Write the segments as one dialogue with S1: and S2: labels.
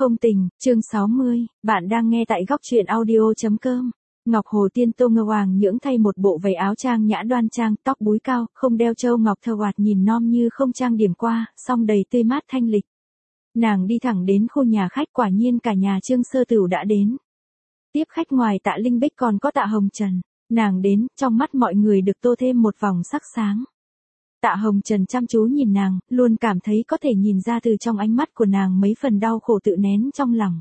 S1: Không tình, chương 60, bạn đang nghe tại góc truyện audio.com. Ngọc Hồ Tiên Tô Ngơ Hoàng Nhưỡng thay một bộ váy áo trang nhã đoan trang, tóc búi cao, không đeo châu ngọc thơ hoạt nhìn non như không trang điểm qua, song đầy tươi mát thanh lịch. Nàng đi thẳng đến khu nhà khách, quả nhiên cả nhà Trương Sơ Tửu đã đến. Tiếp khách ngoài Tạ Linh Bích còn có Tạ Hồng Trần. Nàng đến, trong mắt mọi người được tô thêm một vòng sắc sáng. Tạ Hồng Trần chăm chú nhìn nàng, luôn cảm thấy có thể nhìn ra từ trong ánh mắt của nàng mấy phần đau khổ tự nén trong lòng.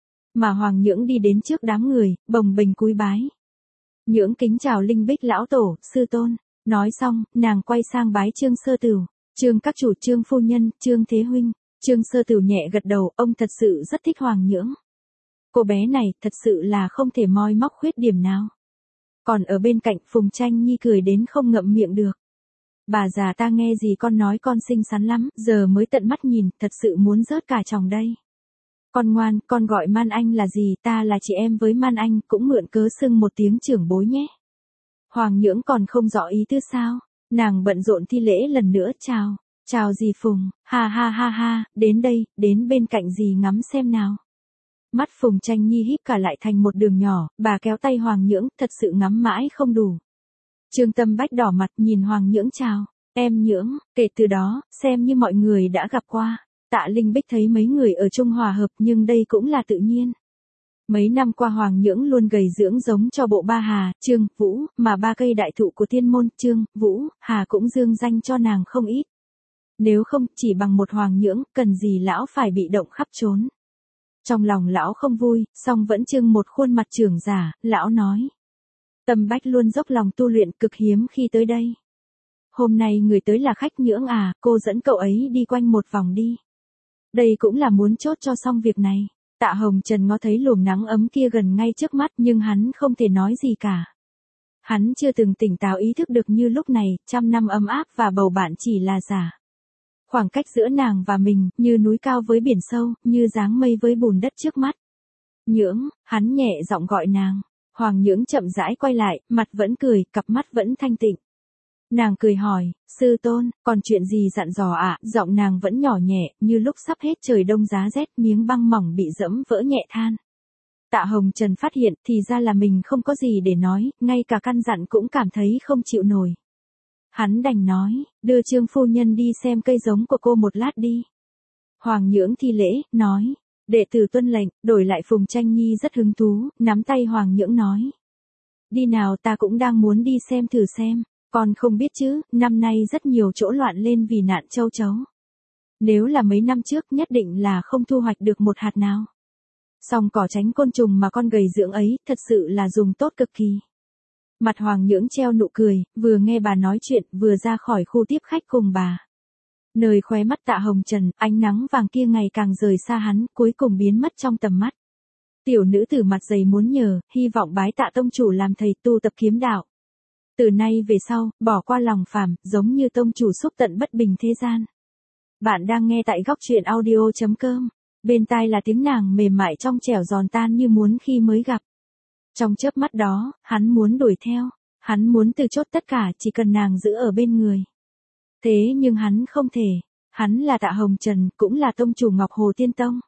S1: Mà Hoàng Nhưỡng đi đến trước đám người, bồng bềnh cúi bái. Nhưỡng kính chào Linh Bích lão tổ, sư tôn. Nói xong, nàng quay sang bái Trương Sơ Tửu, Trương các chủ, Trương phu nhân, Trương thế huynh. Trương Sơ Tửu nhẹ gật đầu, ông thật sự rất thích Hoàng Nhưỡng. Cô bé này thật sự là không thể moi móc khuyết điểm nào. Còn ở bên cạnh, Phùng Tranh Nhi cười đến không ngậm miệng được. Bà già ta nghe gì con nói con xinh xắn lắm, giờ mới tận mắt nhìn, thật sự muốn rớt cả chồng đây. Con ngoan, con gọi Man Anh là gì, ta là chị em với Man Anh, cũng mượn cớ xưng một tiếng trưởng bối nhé. Hoàng Nhưỡng còn không rõ ý tứ sao, nàng bận rộn thi lễ lần nữa, chào, chào dì Phùng, ha ha ha ha, đến đây, đến bên cạnh dì ngắm xem nào. Mắt Phùng Tranh Nhi híp cả lại thành một đường nhỏ, bà kéo tay Hoàng Nhưỡng, thật sự ngắm mãi không đủ. Trương Tâm Bách đỏ mặt nhìn Hoàng Nhưỡng chào, em Nhưỡng, kể từ đó, xem như mọi người đã gặp qua. Tạ Linh Bích thấy mấy người ở chung hòa hợp nhưng đây cũng là tự nhiên. Mấy năm qua Hoàng Nhưỡng luôn gầy dưỡng giống cho bộ ba Hà, Trương, Vũ, mà ba cây đại thụ của thiên môn, Trương, Vũ, Hà cũng dương danh cho nàng không ít. Nếu không, chỉ bằng một Hoàng Nhưỡng, cần gì lão phải bị động khắp trốn. Trong lòng lão không vui, song vẫn trưng một khuôn mặt trưởng giả, lão nói. Tâm Bách luôn dốc lòng tu luyện, cực hiếm khi tới đây. Hôm nay người tới là khách Nhưỡng à, cô dẫn cậu ấy đi quanh một vòng đi. Đây cũng là muốn chốt cho xong việc này. Tạ Hồng Trần ngó thấy luồng nắng ấm kia gần ngay trước mắt nhưng hắn không thể nói gì cả. Hắn chưa từng tỉnh táo ý thức được như lúc này, 100 năm ấm áp và bầu bạn chỉ là giả. Khoảng cách giữa nàng và mình, như núi cao với biển sâu, như dáng mây với bùn đất trước mắt. Nhưỡng, hắn nhẹ giọng gọi nàng. Hoàng Nhưỡng chậm rãi quay lại, mặt vẫn cười, cặp mắt vẫn thanh tịnh. Nàng cười hỏi, sư tôn, còn chuyện gì dặn dò ạ? Giọng nàng vẫn nhỏ nhẹ, như lúc sắp hết trời đông giá rét, miếng băng mỏng bị dẫm vỡ nhẹ than. Tạ Hồng Trần phát hiện, thì ra là mình không có gì để nói, ngay cả căn dặn cũng cảm thấy không chịu nổi. Hắn đành nói, đưa Trương phu nhân đi xem cây giống của cô một lát đi. Hoàng Nhưỡng thi lễ, nói, đệ tử tuân lệnh, đổi lại Phùng Tranh Nhi rất hứng thú, nắm tay Hoàng Nhưỡng nói. Đi nào, ta cũng đang muốn đi xem thử xem. Con không biết chứ, năm nay rất nhiều chỗ loạn lên vì nạn châu chấu. Nếu là mấy năm trước nhất định là không thu hoạch được một hạt nào. Song cỏ tránh côn trùng mà con gầy dưỡng ấy, thật sự là dùng tốt cực kỳ. Mặt Hoàng Nhưỡng treo nụ cười, vừa nghe bà nói chuyện, vừa ra khỏi khu tiếp khách cùng bà. Nơi khóe mắt Tạ Hồng Trần, ánh nắng vàng kia ngày càng rời xa hắn, cuối cùng biến mất trong tầm mắt. Tiểu nữ tử mặt dày muốn nhờ, hy vọng bái Tạ tông chủ làm thầy tu tập kiếm đạo. Từ nay về sau, bỏ qua lòng phàm, giống như tông chủ xúc tận bất bình thế gian. Bạn đang nghe tại góc truyện audio.com. Bên tai là tiếng nàng mềm mại trong trẻo giòn tan như muốn khi mới gặp. Trong chớp mắt đó, hắn muốn đuổi theo. Hắn muốn từ chốt tất cả chỉ cần nàng giữ ở bên người. Thế nhưng hắn không thể. Hắn là Tạ Hồng Trần, cũng là tông chủ Ngọc Hồ Tiên Tông.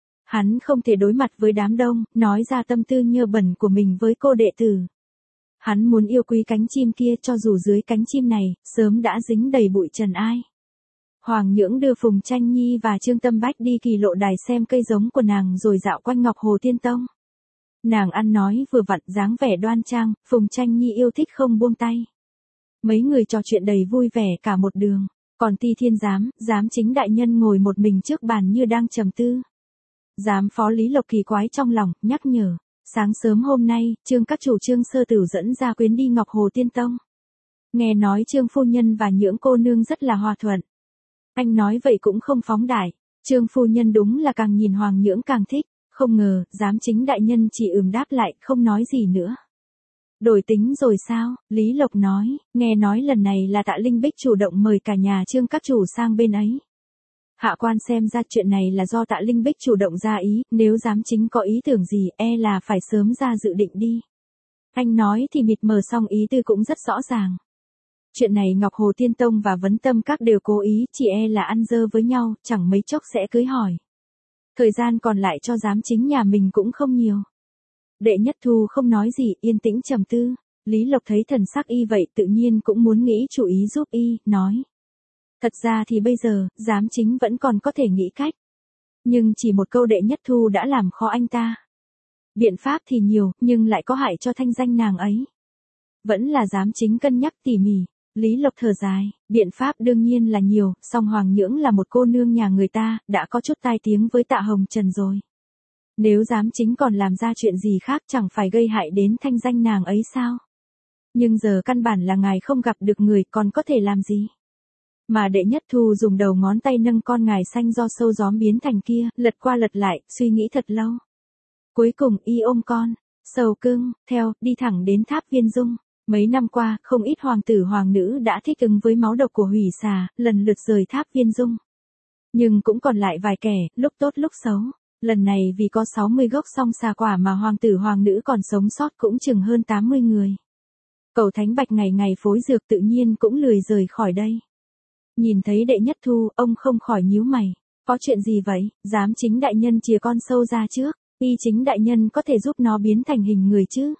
S1: Hắn không thể đối mặt với đám đông, nói ra tâm tư nhơ bẩn của mình với cô đệ tử. Hắn muốn yêu quý cánh chim kia cho dù dưới cánh chim này, sớm đã dính đầy bụi trần ai. Hoàng Nhưỡng đưa Phùng Tranh Nhi và Trương Tâm Bách đi kỳ lộ đài xem cây giống của nàng rồi dạo quanh Ngọc Hồ Tiên Tông. Nàng ăn nói vừa vặn dáng vẻ đoan trang, Phùng Tranh Nhi yêu thích không buông tay. Mấy người trò chuyện đầy vui vẻ cả một đường, còn Ti Thiên giám chính đại nhân ngồi một mình trước bàn như đang trầm tư. Giám phó Lý Lộc kỳ quái trong lòng, nhắc nhở. Sáng sớm hôm nay, Trương các chủ Trương Sơ Tửu dẫn ra quyến đi Ngọc Hồ Tiên Tông. Nghe nói Trương phu nhân và Nhưỡng cô nương rất là hòa thuận. Anh nói vậy cũng không phóng đại. Trương phu nhân đúng là càng nhìn Hoàng Nhưỡng càng thích. Không ngờ, giám chính đại nhân chỉ đáp lại, không nói gì nữa. Đổi tính rồi sao? Lý Lộc nói, nghe nói lần này là Tạ Linh Bích chủ động mời cả nhà Trương các chủ sang bên ấy. Hạ quan xem ra chuyện này là do Tạ Linh Bích chủ động ra ý, nếu giám chính có ý tưởng gì là phải sớm ra dự định đi. Anh nói thì mịt mờ song ý tư cũng rất rõ ràng. Chuyện này Ngọc Hồ Tiên Tông và Vấn Tâm Các đều cố ý, chỉ là ăn dơ với nhau, chẳng mấy chốc sẽ cưới hỏi. Thời gian còn lại cho giám chính nhà mình cũng không nhiều. Đệ Nhất Thu không nói gì, yên tĩnh trầm tư. Lý Lộc thấy thần sắc y vậy tự nhiên cũng muốn nghĩ chủ ý giúp y, nói. Thật ra thì bây giờ, giám chính vẫn còn có thể nghĩ cách. Nhưng chỉ một câu Đệ Nhất Thu đã làm khó anh ta. Biện pháp thì nhiều, nhưng lại có hại cho thanh danh nàng ấy. Vẫn là giám chính cân nhắc tỉ mỉ. Lý Lộc thở dài, biện pháp đương nhiên là nhiều, song Hoàng Nhưỡng là một cô nương nhà người ta, đã có chút tai tiếng với Tạ Hồng Trần rồi. Nếu giám chính còn làm ra chuyện gì khác chẳng phải gây hại đến thanh danh nàng ấy sao? Nhưng giờ căn bản là ngài không gặp được người còn có thể làm gì? Mà Đệ Nhất Thu dùng đầu ngón tay nâng con ngài xanh do sâu gióm biến thành kia, lật qua lật lại, suy nghĩ thật lâu. Cuối cùng y ôm con, sầu cưng, theo, đi thẳng đến tháp Viên Dung. Mấy năm qua, không ít hoàng tử hoàng nữ đã thích ứng với máu độc của hủy xà, lần lượt rời tháp Viên Dung. Nhưng cũng còn lại vài kẻ, lúc tốt lúc xấu. Lần này vì có 60 gốc song xà quả mà hoàng tử hoàng nữ còn sống sót cũng chừng hơn 80 người. Cẩu Thánh Bạch ngày ngày phối dược tự nhiên cũng lười rời khỏi đây. Nhìn thấy Đệ Nhất Thu, ông không khỏi nhíu mày. Có chuyện gì vậy? Giám chính đại nhân chìa con sâu ra trước, y chính đại nhân có thể giúp nó biến thành hình người chứ?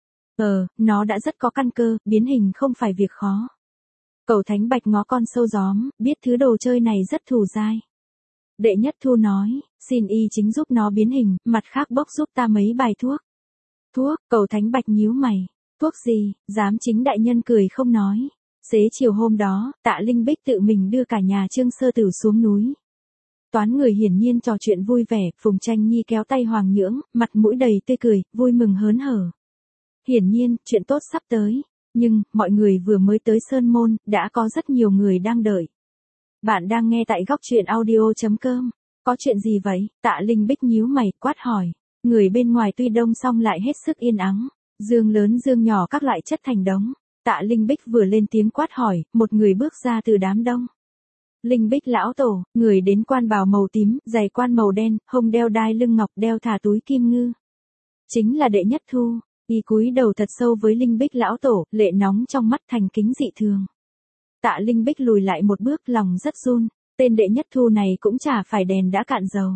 S1: Nó đã rất có căn cơ, biến hình không phải việc khó. Cẩu Thánh Bạch ngó con sâu gióm, biết thứ đồ chơi này rất thù dai. Đệ Nhất Thu nói, xin y chính giúp nó biến hình, mặt khác bốc giúp ta mấy bài thuốc. Thuốc, Cẩu Thánh Bạch nhíu mày. Thuốc gì? Giám chính đại nhân cười không nói. Xế chiều hôm đó, Tạ Linh Bích tự mình đưa cả nhà Trương Sơ Tử xuống núi. Toán người hiển nhiên trò chuyện vui vẻ, Phùng Tranh Nhi kéo tay Hoàng Nhưỡng, mặt mũi đầy tươi cười, vui mừng hớn hở. Hiển nhiên, chuyện tốt sắp tới. Nhưng, mọi người vừa mới tới Sơn Môn, đã có rất nhiều người đang đợi. Bạn đang nghe tại góc truyện audio.com. Có chuyện gì vậy? Tạ Linh Bích nhíu mày, quát hỏi. Người bên ngoài tuy đông song lại hết sức yên ắng. Dương lớn dương nhỏ các loại chất thành đống. Tạ Linh Bích vừa lên tiếng quát hỏi, một người bước ra từ đám đông. Linh Bích lão tổ, người đến quan bào màu tím, giày quan màu đen, hông đeo đai lưng ngọc, đeo thả túi kim ngư. Chính là Đệ Nhất Thu. Y cúi đầu thật sâu với Linh Bích lão tổ, lệ nóng trong mắt thành kính dị thường. Tạ Linh Bích lùi lại một bước, lòng rất run, tên Đệ Nhất Thu này cũng chả phải đèn đã cạn dầu.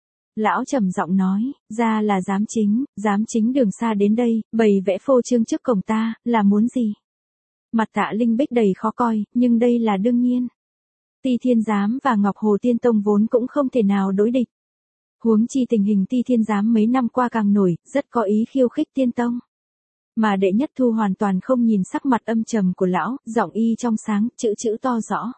S1: Lão trầm giọng nói, ra là giám chính đường xa đến đây, bày vẽ phô trương trước cổng ta, là muốn gì? Mặt Tạ Linh Bích đầy khó coi, nhưng đây là đương nhiên. Ti Thiên Giám và Ngọc Hồ Tiên Tông vốn cũng không thể nào đối địch. Huống chi tình hình Ti Thiên Giám mấy năm qua càng nổi, rất có ý khiêu khích Tiên Tông. Mà Đệ Nhất Thu hoàn toàn không nhìn sắc mặt âm trầm của lão, giọng y trong sáng, chữ to rõ.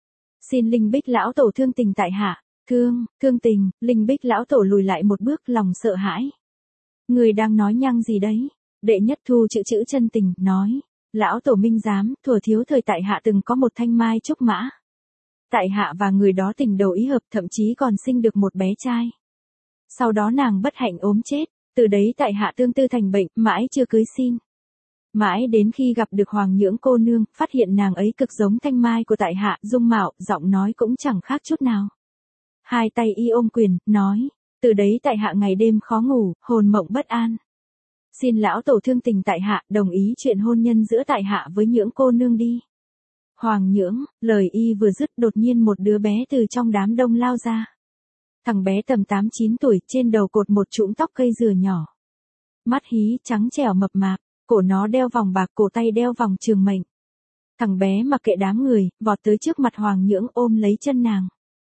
S1: Xin Linh Bích lão tổ thương tình tại hạ. Thương tình, Linh Bích lão tổ lùi lại một bước, lòng sợ hãi. Người đang nói nhăng gì đấy? Đệ Nhất Thu chữ chân tình, nói. Lão tổ minh giám, thuở thiếu thời tại hạ từng có một thanh mai trúc mã. Tại hạ và người đó tình đầu ý hợp, thậm chí còn sinh được một bé trai. Sau đó nàng bất hạnh ốm chết, từ đấy tại hạ tương tư thành bệnh, mãi chưa cưới xin. Mãi đến khi gặp được Hoàng Nhưỡng cô nương, phát hiện nàng ấy cực giống thanh mai của tại hạ, dung mạo, giọng nói cũng chẳng khác chút nào. Hai tay y ôm quyền, nói, từ đấy tại hạ ngày đêm khó ngủ, hồn mộng bất an. Xin lão tổ thương tình tại hạ, đồng ý chuyện hôn nhân giữa tại hạ với Nhưỡng cô nương đi. Hoàng Nhưỡng, lời y vừa dứt đột nhiên một đứa bé từ trong đám đông lao ra. Thằng bé tầm 8-9 tuổi, trên đầu cột một chũm tóc cây dừa nhỏ. Mắt hí, trắng trẻo mập mạp, cổ nó đeo vòng bạc, cổ tay đeo vòng trường mệnh. Thằng bé mặc kệ đám người, vọt tới trước mặt Hoàng Nhưỡng ôm lấy chân nàng.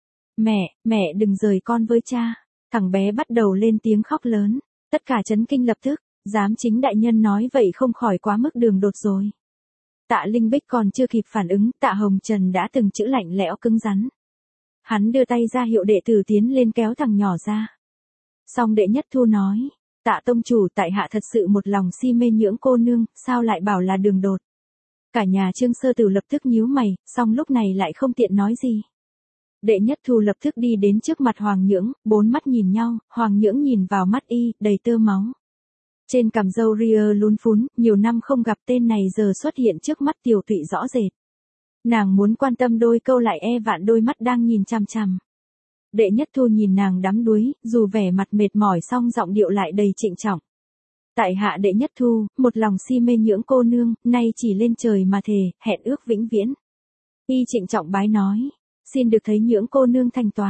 S1: Mẹ đừng rời con với cha. Thằng bé bắt đầu lên tiếng khóc lớn. Tất cả chấn kinh lập tức, giám chính đại nhân nói vậy không khỏi quá mức đường đột rồi. Tạ Linh Bích còn chưa kịp phản ứng, Tạ Hồng Trần đã từng chữ lạnh lẽo cứng rắn. Hắn đưa tay ra hiệu đệ tử tiến lên kéo thằng nhỏ ra. Xong Đệ Nhất Thu nói, Tạ tông chủ, tại hạ thật sự một lòng si mê Nhưỡng cô nương, sao lại bảo là đường đột. Cả nhà Trương Sơ Tử lập tức nhíu mày, xong lúc này lại không tiện nói gì. Đệ Nhất Thu lập tức đi đến trước mặt Hoàng Nhưỡng, bốn mắt nhìn nhau, Hoàng Nhưỡng nhìn vào mắt y, đầy tơ máu. Trên cằm râu ria lún phún, nhiều năm không gặp tên này giờ xuất hiện trước mắt tiều tụy rõ rệt. Nàng muốn quan tâm đôi câu lại vạn đôi mắt đang nhìn chằm chằm. Đệ Nhất Thu nhìn nàng đắm đuối, dù vẻ mặt mệt mỏi song giọng điệu lại đầy trịnh trọng. Tại hạ Đệ Nhất Thu, một lòng si mê Nhưỡng cô nương, nay chỉ lên trời mà thề, hẹn ước vĩnh viễn. Y trịnh trọng bái nói, xin được thấy Nhưỡng cô nương thành toàn.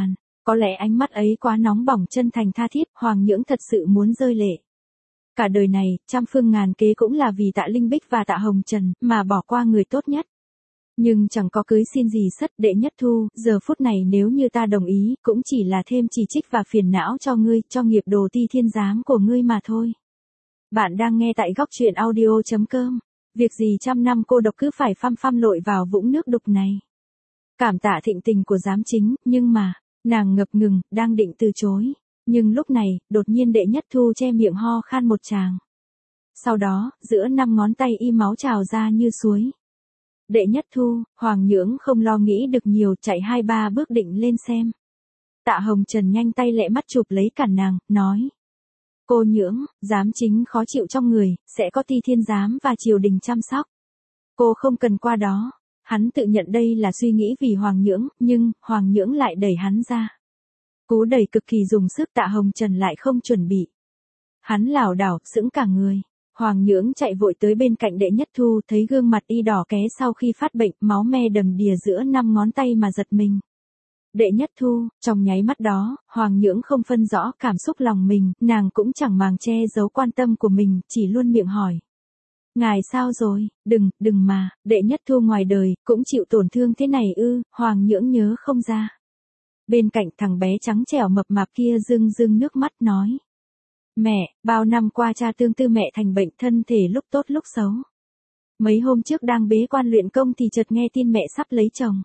S1: Có lẽ ánh mắt ấy quá nóng bỏng chân thành tha thiết, Hoàng Nhưỡng thật sự muốn rơi lệ. Cả đời này, trăm phương ngàn kế cũng là vì Tạ Linh Bích và Tạ Hồng Trần, mà bỏ qua người tốt nhất. Nhưng chẳng có cưới xin gì sất, Đệ Nhất Thu, giờ phút này nếu như ta đồng ý, cũng chỉ là thêm chỉ trích và phiền não cho ngươi, cho nghiệp đồ Ti Thiên Giám của ngươi mà thôi. Bạn đang nghe tại góc truyện audio.com. Việc gì trăm năm cô độc cứ phải phăm phăm lội vào vũng nước đục này. Cảm tạ thịnh tình của giám chính, nhưng mà, nàng ngập ngừng, đang định từ chối. Nhưng lúc này, đột nhiên Đệ Nhất Thu che miệng ho khan một tràng. Sau đó, giữa 5 ngón tay y máu trào ra như suối. Đệ Nhất Thu, Hoàng Nhưỡng không lo nghĩ được nhiều, chạy 2-3 bước định lên xem. Tạ Hồng Trần nhanh tay lẹ mắt chụp lấy cản nàng, nói. Cô Nhưỡng, giám chính khó chịu trong người, sẽ có Ti Thiên Giám và triều đình chăm sóc. Cô không cần qua đó. Hắn tự nhận đây là suy nghĩ vì Hoàng Nhưỡng, nhưng, Hoàng Nhưỡng lại đẩy hắn ra. Cú đẩy cực kỳ dùng sức, Tạ Hồng Trần lại không chuẩn bị. Hắn lảo đảo, sững cả người. Hoàng Nhưỡng chạy vội tới bên cạnh Đệ Nhất Thu, thấy gương mặt y đỏ ké sau khi phát bệnh, máu me đầm đìa giữa 5 ngón tay mà giật mình. Đệ Nhất Thu, trong nháy mắt đó, Hoàng Nhưỡng không phân rõ cảm xúc lòng mình, nàng cũng chẳng màng che giấu quan tâm của mình, chỉ luôn miệng hỏi. Ngài sao rồi, đừng mà, Đệ Nhất Thu ngoài đời, cũng chịu tổn thương thế này ư, Hoàng Nhưỡng nhớ không ra. Bên cạnh thằng bé trắng trẻo mập mạp kia rưng nước mắt nói. Mẹ, bao năm qua cha tương tư mẹ thành bệnh, thân thể lúc tốt lúc xấu. Mấy hôm trước đang bế quan luyện công thì chợt nghe tin mẹ sắp lấy chồng.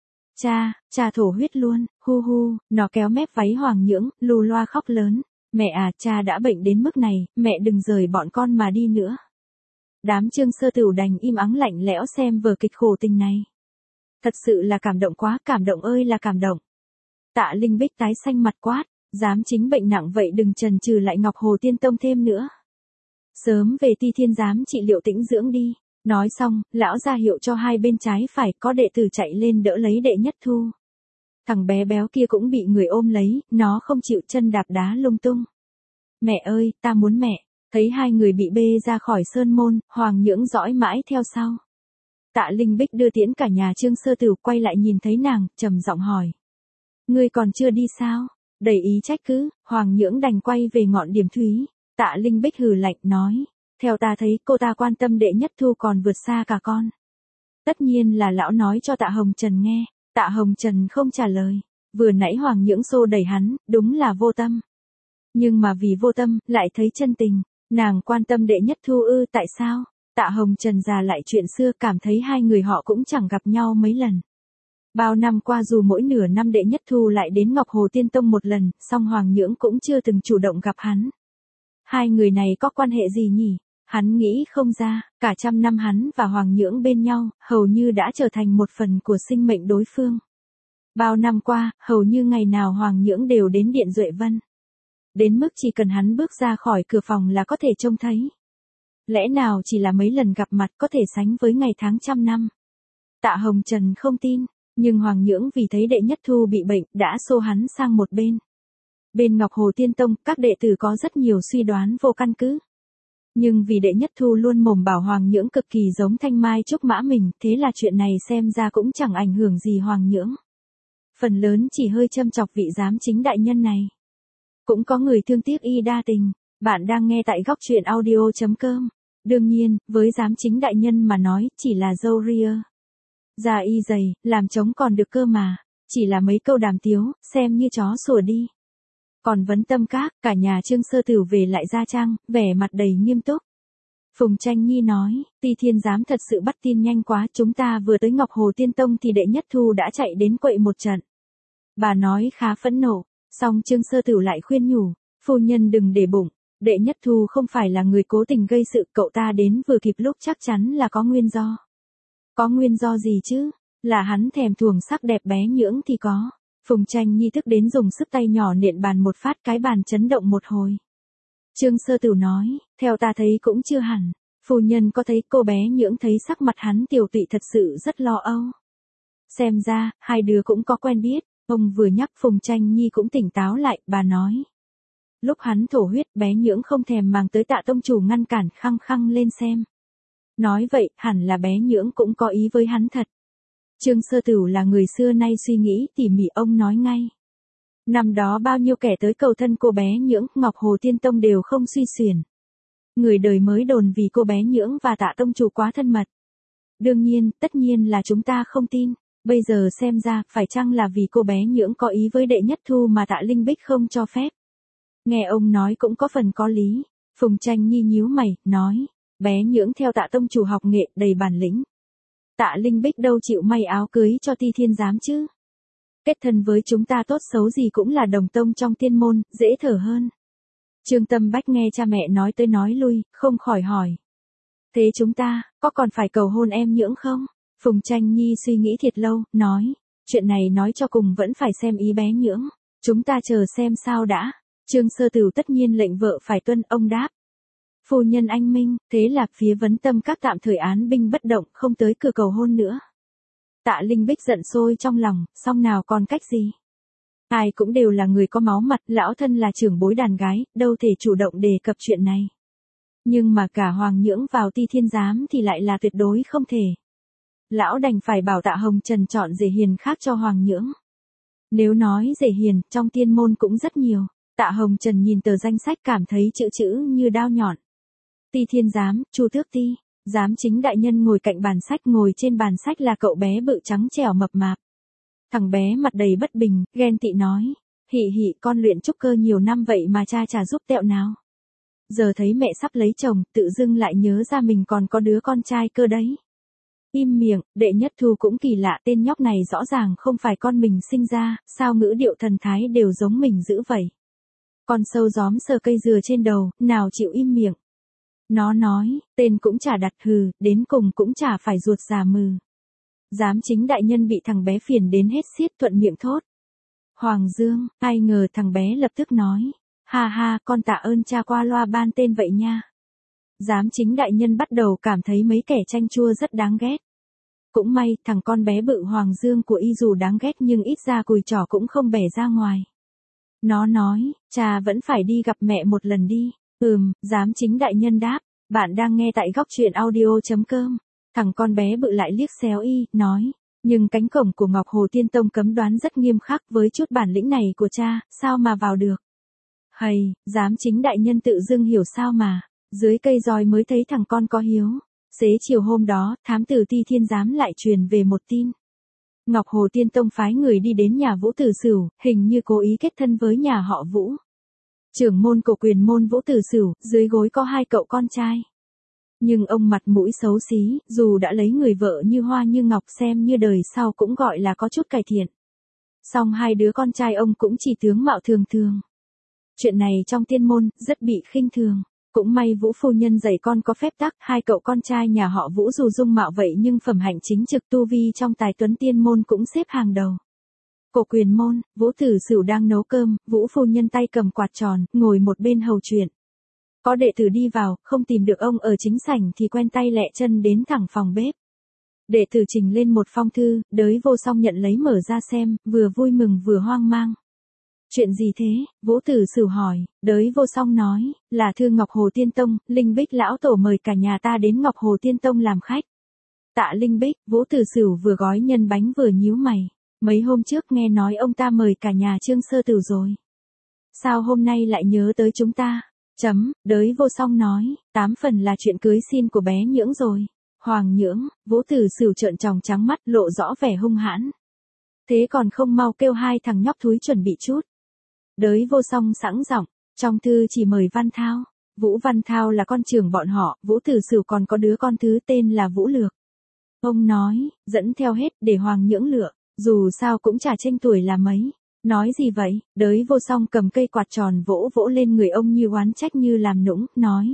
S1: Cha thổ huyết luôn, hu, nó kéo mép váy Hoàng Nhưỡng, lù loa khóc lớn. Mẹ à, cha đã bệnh đến mức này, mẹ đừng rời bọn con mà đi nữa. Đám Trương Sơ Tửu đành im ắng lạnh lẽo xem vở kịch khổ tình này. Thật sự là cảm động quá, cảm động ơi là cảm động. Tạ Linh Bích tái xanh mặt quát, giám chính bệnh nặng vậy đừng chần chừ lại Ngọc Hồ Tiên Tông thêm nữa. Sớm về Ti Thiên Giám trị liệu tĩnh dưỡng đi. Nói xong, lão ra hiệu cho hai bên trái phải, có đệ tử chạy lên đỡ lấy Đệ Nhất Thu. Thằng bé béo kia cũng bị người ôm lấy, nó không chịu, chân đạp đá lung tung. Mẹ ơi, ta muốn mẹ. Thấy hai người bị bê ra khỏi sơn môn, Hoàng Nhưỡng dõi mãi theo sau. Tạ Linh Bích đưa tiễn cả nhà Trương Sơ Tửu, quay lại nhìn thấy nàng, trầm giọng hỏi. Ngươi còn chưa đi sao? Đầy ý trách cứ, Hoàng Nhưỡng đành quay về ngọn điểm thúy. Tạ Linh Bích hừ lạnh nói. Theo ta thấy cô ta quan tâm Đệ Nhất Thu còn vượt xa cả con. Tất nhiên là lão nói cho Tạ Hồng Trần nghe. Tạ Hồng Trần không trả lời. Vừa nãy Hoàng Nhưỡng xô đẩy hắn, đúng là vô tâm. Nhưng mà vì vô tâm, lại thấy chân tình. Nàng quan tâm Đệ Nhất Thu ư, tại sao? Tạ Hồng Trần già lại chuyện xưa, cảm thấy hai người họ cũng chẳng gặp nhau mấy lần. Bao năm qua dù mỗi nửa năm Đệ Nhất Thu lại đến Ngọc Hồ Tiên Tông một lần, song Hoàng Nhưỡng cũng chưa từng chủ động gặp hắn. Hai người này có quan hệ gì nhỉ? Hắn nghĩ không ra, cả trăm năm hắn và Hoàng Nhưỡng bên nhau, hầu như đã trở thành một phần của sinh mệnh đối phương. Bao năm qua, hầu như ngày nào Hoàng Nhưỡng đều đến Điện Duệ Vân. Đến mức chỉ cần hắn bước ra khỏi cửa phòng là có thể trông thấy. Lẽ nào chỉ là mấy lần gặp mặt có thể sánh với ngày tháng trăm năm? Tạ Hồng Trần không tin, nhưng Hoàng Nhưỡng vì thấy Đệ Nhất Thu bị bệnh, đã xô hắn sang một bên. Bên Ngọc Hồ Tiên Tông, các đệ tử có rất nhiều suy đoán vô căn cứ. Nhưng vì Đệ Nhất Thu luôn mồm bảo Hoàng Nhưỡng cực kỳ giống Thanh Mai Trúc Mã mình, thế là chuyện này xem ra cũng chẳng ảnh hưởng gì Hoàng Nhưỡng. Phần lớn chỉ hơi châm chọc vị giám chính đại nhân này. Cũng có người thương tiếc y đa tình. Bạn đang nghe tại góc truyện audio.com. Đương nhiên, với giám chính đại nhân mà nói, chỉ là dâu ria. Da y dày, làm trống còn được cơ mà. Chỉ là mấy câu đàm tiếu, xem như chó sủa đi. Còn Vấn Tâm Các, cả nhà Trương Sơ Tửu về lại Gia Trang, vẻ mặt đầy nghiêm túc. Phùng Tranh Nhi nói, Ti Thiên Giám thật sự bắt tin nhanh quá, chúng ta vừa tới Ngọc Hồ Tiên Tông thì Đệ Nhất Thu đã chạy đến quậy một trận. Bà nói khá phẫn nộ, song Trương Sơ Tửu lại khuyên nhủ, phu nhân đừng để bụng, Đệ Nhất Thu không phải là người cố tình gây sự, cậu ta đến vừa kịp lúc, chắc chắn là có nguyên do. Có nguyên do gì chứ? Là hắn thèm thuồng sắc đẹp bé Nhưỡng thì có. Phùng Tranh Nhi thức đến dùng sức tay nhỏ nện bàn một phát, cái bàn chấn động một hồi. Trương Sơ Tửu nói, theo ta thấy cũng chưa hẳn. Phu nhân có thấy cô bé Nhưỡng thấy sắc mặt hắn tiều tụy thật sự rất lo âu. Xem ra, hai đứa cũng có quen biết. Ông vừa nhắc Phùng Tranh Nhi cũng tỉnh táo lại, bà nói. Lúc hắn thổ huyết, bé Nhưỡng không thèm màng tới Tạ tông chủ ngăn cản, khăng khăng lên xem. Nói vậy, hẳn là bé Nhưỡng cũng có ý với hắn thật. Trương Sơ Tửu là người xưa nay suy nghĩ tỉ mỉ, ông nói ngay. Năm đó bao nhiêu kẻ tới cầu thân cô bé Nhưỡng, Ngọc Hồ Tiên Tông đều không suy xuyển. Người đời mới đồn vì cô bé Nhưỡng và Tạ tông chủ quá thân mật. Đương nhiên, tất nhiên là chúng ta không tin. Bây giờ xem ra, phải chăng là vì cô bé Nhưỡng có ý với Đệ Nhất Thu mà Tạ Linh Bích không cho phép? Nghe ông nói cũng có phần có lý. Phùng Tranh Nhi nhíu mày, nói, bé Nhưỡng theo Tạ tông chủ học nghệ, đầy bản lĩnh. Tạ Linh Bích đâu chịu may áo cưới cho Ti Thiên Giám chứ? Kết thân với chúng ta tốt xấu gì cũng là đồng tông trong tiên môn, dễ thở hơn. Trương Tâm Bách nghe cha mẹ nói tới nói lui, không khỏi hỏi. Thế chúng ta, có còn phải cầu hôn em Nhưỡng không? Phùng Tranh Nhi suy nghĩ thiệt lâu, nói, chuyện này nói cho cùng vẫn phải xem ý bé Nhưỡng. Chúng ta chờ xem sao đã. Trương Sơ Tửu tất nhiên lệnh vợ phải tuân, ông đáp. Phu nhân anh minh, thế là phía Vấn Tâm Các tạm thời án binh bất động, không tới cửa cầu hôn nữa. Tạ Linh Bích giận sôi trong lòng, song nào còn cách gì? Ai cũng đều là người có máu mặt, lão thân là trưởng bối đàn gái, đâu thể chủ động đề cập chuyện này. Nhưng mà cả Hoàng Nhưỡng vào Ti Thiên Giám thì lại là tuyệt đối không thể. Lão đành phải bảo Tạ Hồng Trần chọn rể hiền khác cho Hoàng Nhưỡng. Nếu nói rể hiền, trong tiên môn cũng rất nhiều. Tạ Hồng Trần nhìn tờ danh sách cảm thấy chữ như đao nhọn. Ti Thiên Giám, Chu Tước Ti. Giám chính đại nhân ngồi cạnh bàn sách, ngồi trên bàn sách là cậu bé bự trắng trẻo mập mạp. Thằng bé mặt đầy bất bình, ghen tị nói, hị hị con luyện trúc cơ nhiều năm vậy mà cha chả giúp tẹo nào. Giờ thấy mẹ sắp lấy chồng, tự dưng lại nhớ ra mình còn có đứa con trai cơ đấy. Im miệng, Đệ Nhất Thu cũng kỳ lạ, tên nhóc này rõ ràng không phải con mình sinh ra, sao ngữ điệu thần thái đều giống mình dữ vậy. Con sâu gióm sờ cây dừa trên đầu, nào chịu im miệng. Nó nói, tên cũng chả đặt, hừ, đến cùng cũng chả phải ruột già mừ. Giám chính đại nhân bị thằng bé phiền đến hết xiết, thuận miệng thốt. Hoàng Dương, ai ngờ thằng bé lập tức nói, ha ha, con tạ ơn cha qua loa ban tên vậy nha. Giám chính đại nhân bắt đầu cảm thấy mấy kẻ chanh chua rất đáng ghét. Cũng may, thằng con bé bự Hoàng Dương của y dù đáng ghét nhưng ít ra cùi trỏ cũng không bẻ ra ngoài. Nó nói, cha vẫn phải đi gặp mẹ một lần đi. Giám chính đại nhân đáp, bạn đang nghe tại góc truyện audio.com. Thằng con bé bự lại liếc xéo y, nói, nhưng cánh cổng của Ngọc Hồ Tiên Tông cấm đoán rất nghiêm khắc, với chút bản lĩnh này của cha, sao mà vào được. Hầy, giám chính đại nhân tự dưng hiểu sao mà, dưới cây roi mới thấy thằng con có hiếu. Xế chiều hôm đó, thám tử Ti Thiên Giám lại truyền về một tin. Ngọc Hồ Tiên Tông phái người đi đến nhà Vũ Tử Sửu, hình như cố ý kết thân với nhà họ Vũ. Trưởng môn của quyền môn Vũ Tử Sửu, dưới gối có 2 cậu con trai. Nhưng ông mặt mũi xấu xí, dù đã lấy người vợ như hoa như ngọc, xem như đời sau cũng gọi là có chút cải thiện. Song 2 đứa con trai ông cũng chỉ tướng mạo thường thường. Chuyện này trong tiên môn, rất bị khinh thường. Cũng may Vũ phu nhân dạy con có phép tắc, 2 cậu con trai nhà họ Vũ dù dung mạo vậy nhưng phẩm hạnh chính trực, tu vi trong tài tuấn tiên môn cũng xếp hàng đầu. Cổ quyền môn, Vũ Tử Sửu đang nấu cơm, Vũ phu nhân tay cầm quạt tròn, ngồi một bên hầu chuyện. Có đệ tử đi vào, không tìm được ông ở chính sảnh thì quen tay lẹ chân đến thẳng phòng bếp. Đệ tử trình lên một phong thư, Đới Vô Song nhận lấy mở ra xem, vừa vui mừng vừa hoang mang. Chuyện gì thế? Vũ Tử Sửu hỏi. Đới Vô Song nói, là thư Ngọc Hồ Tiên Tông, Linh Bích lão tổ mời cả nhà ta đến Ngọc Hồ Tiên Tông làm khách. Tạ Linh Bích, Vũ Tử Sửu vừa gói nhân bánh vừa nhíu mày. Mấy hôm trước nghe nói ông ta mời cả nhà Trương Sơ Tửu rồi. Sao hôm nay lại nhớ tới chúng ta? Đới Vô Song nói, 8 phần là chuyện cưới xin của bé Nhưỡng rồi. Hoàng Nhưỡng, Vũ Tử Sửu trợn tròng trắng mắt, lộ rõ vẻ hung hãn. Thế còn không mau kêu 2 thằng nhóc thúi chuẩn bị chút. Đới Vô Song sẵn giọng, trong thư chỉ mời Văn Thao. Vũ Văn Thao là con trưởng bọn họ, Vũ Tử Sửu còn có đứa con thứ tên là Vũ Lược. Ông nói, dẫn theo hết để Hoàng Nhưỡng lựa, dù sao cũng chả chênh tuổi là mấy. Nói gì vậy? Đới Vô Song cầm cây quạt tròn vỗ vỗ lên người ông như oán trách như làm nũng, nói.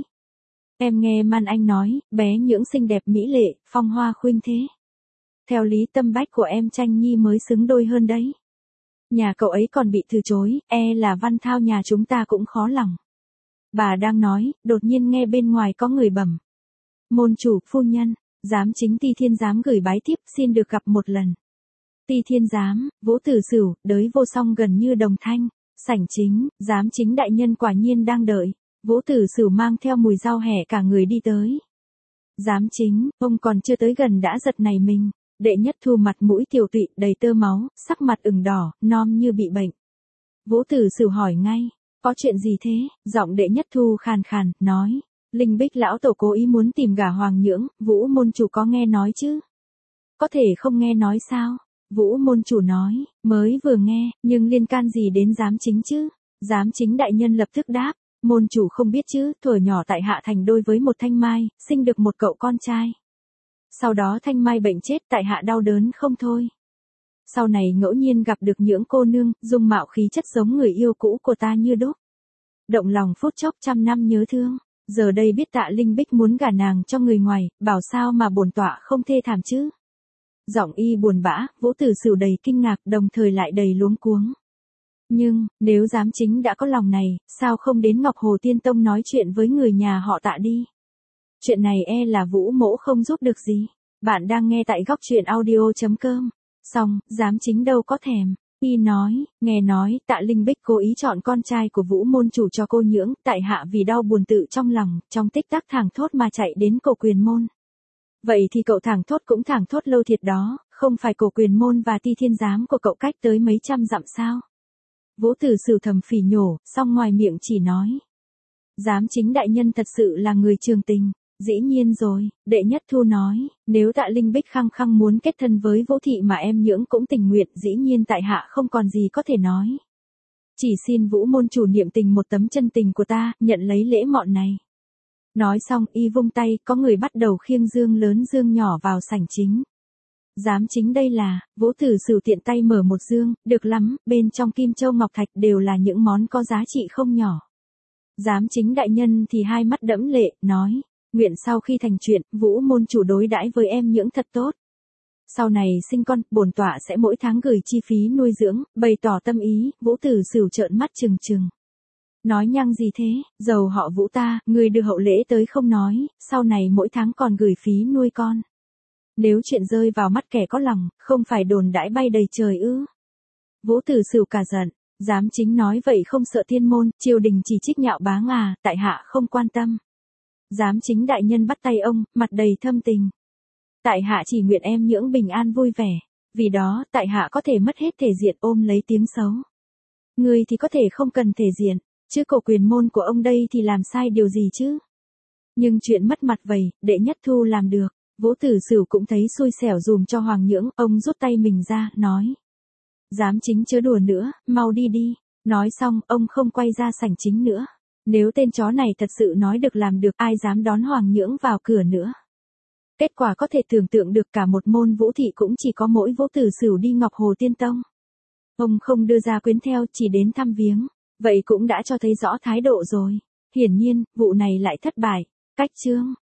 S1: Em nghe Man Anh nói, bé Nhưỡng xinh đẹp mỹ lệ, phong hoa khuynh thế. Theo lý tâm bách của em Tranh Nhi mới xứng đôi hơn đấy. Nhà cậu ấy còn bị từ chối, là Văn Thao nhà chúng ta cũng khó lòng. Bà đang nói, đột nhiên nghe bên ngoài có người bẩm. Môn chủ, phu nhân, giám chính Ti Thiên Giám gửi bái thiếp xin được gặp một lần. Ti Thiên Giám, Vũ Tử Sửu, Đới Vô Song gần như đồng thanh. Sảnh chính, giám chính đại nhân quả nhiên đang đợi. Vũ Tử Sửu mang theo mùi rau hẹ cả người đi tới. Giám chính, ông còn chưa tới gần đã giật nảy mình. Đệ Nhất Thu mặt mũi tiều tụy, đầy tơ máu, sắc mặt ửng đỏ, nom như bị bệnh. Vũ Tử Sửu hỏi ngay, có chuyện gì thế? Giọng Đệ Nhất Thu khàn khàn, nói, Linh Bích lão tổ cố ý muốn tìm gả Hoàng Nhưỡng, Vũ môn chủ có nghe nói chứ? Có thể không nghe nói sao? Vũ môn chủ nói, mới vừa nghe, nhưng liên can gì đến giám chính chứ? Giám chính đại nhân lập tức đáp, môn chủ không biết chứ, thuở nhỏ tại Hạ thành đôi với một thanh mai, sinh được một cậu con trai. Sau đó thanh mai bệnh chết, tại Hạ đau đớn không thôi. Sau này ngẫu nhiên gặp được Nhưỡng cô nương, dung mạo khí chất giống người yêu cũ của ta như đúc. Động lòng phút chốc trăm năm nhớ thương, giờ đây biết Tạ Linh Bích muốn gả nàng cho người ngoài, bảo sao mà bổn tọa không thê thảm chứ? Giọng y buồn bã, Vũ Tử Sửu đầy kinh ngạc, đồng thời lại đầy luống cuống. Nhưng, nếu giám chính đã có lòng này, sao không đến Ngọc Hồ Tiên Tông nói chuyện với người nhà họ Tạ đi? Chuyện này e là Vũ mỗ không giúp được gì. Bạn đang nghe tại góc truyện audio.com. Xong, giám chính đâu có thèm. Y nói, nghe nói, Tạ Linh Bích cố ý chọn con trai của Vũ môn chủ cho cô Nhưỡng, tại Hạ vì đau buồn tự trong lòng, trong tích tắc thảng thốt mà chạy đến Cổ Quyền môn. Vậy thì cậu thảng thốt cũng thảng thốt lâu thiệt đó, không phải Cổ Quyền môn và Ti Thiên giám của cậu cách tới mấy trăm dặm sao? Vũ Tử Sửu thầm phỉ nhổ, song ngoài miệng chỉ nói. Giám chính đại nhân thật sự là người trường tình. Dĩ nhiên rồi, Đệ Nhất Thu nói, nếu Tạ Linh Bích khăng khăng muốn kết thân với Vũ thị mà em Nhưỡng cũng tình nguyện, dĩ nhiên tại Hạ không còn gì có thể nói. Chỉ xin Vũ môn chủ niệm tình một tấm chân tình của ta, nhận lấy lễ mọn này. Nói xong, y vung tay, có người bắt đầu khiêng dương lớn dương nhỏ vào sảnh chính. Giám chính đây là, Vũ Tử Sửu tiện tay mở một dương, được lắm, bên trong kim châu ngọc thạch đều là những món có giá trị không nhỏ. Giám chính đại nhân thì hai mắt đẫm lệ, nói, nguyện sau khi thành chuyện, Vũ môn chủ đối đãi với em Nhưỡng thật tốt. Sau này sinh con, bổn tọa sẽ mỗi tháng gửi chi phí nuôi dưỡng, bày tỏ tâm ý. Vũ Tử Sửu trợn mắt trừng trừng. Nói nhăng gì thế, giàu họ Vũ ta, người đưa hậu lễ tới không nói, sau này mỗi tháng còn gửi phí nuôi con. Nếu chuyện rơi vào mắt kẻ có lòng, không phải đồn đãi bay đầy trời ư? Vũ Tử Sửu cả giận, giám chính nói vậy không sợ thiên môn, triều đình chỉ trích nhạo báng à, tại Hạ không quan tâm. Giám chính đại nhân bắt tay ông, mặt đầy thâm tình. Tại Hạ chỉ nguyện em Nhưỡng bình an vui vẻ, vì đó, tại Hạ có thể mất hết thể diện ôm lấy tiếng xấu. Người thì có thể không cần thể diện, chứ Cổ Quyền môn của ông đây thì làm sai điều gì chứ? Nhưng chuyện mất mặt vậy, Đệ Nhất Thu làm được. Vũ Tử Sửu cũng thấy xui xẻo dùm cho Hoàng Nhưỡng, ông rút tay mình ra, nói. Giám chính chớ đùa nữa, mau đi đi. Nói xong, ông không quay ra sảnh chính nữa. Nếu tên chó này thật sự nói được làm được, ai dám đón Hoàng Nhưỡng vào cửa nữa. Kết quả có thể tưởng tượng được, cả một môn Vũ thị cũng chỉ có mỗi Vũ Tử Sửu đi Ngọc Hồ Tiên Tông. Ông không đưa ra quyến theo, chỉ đến thăm viếng. Vậy cũng đã cho thấy rõ thái độ rồi. Hiển nhiên, vụ này lại thất bại. Cách chương.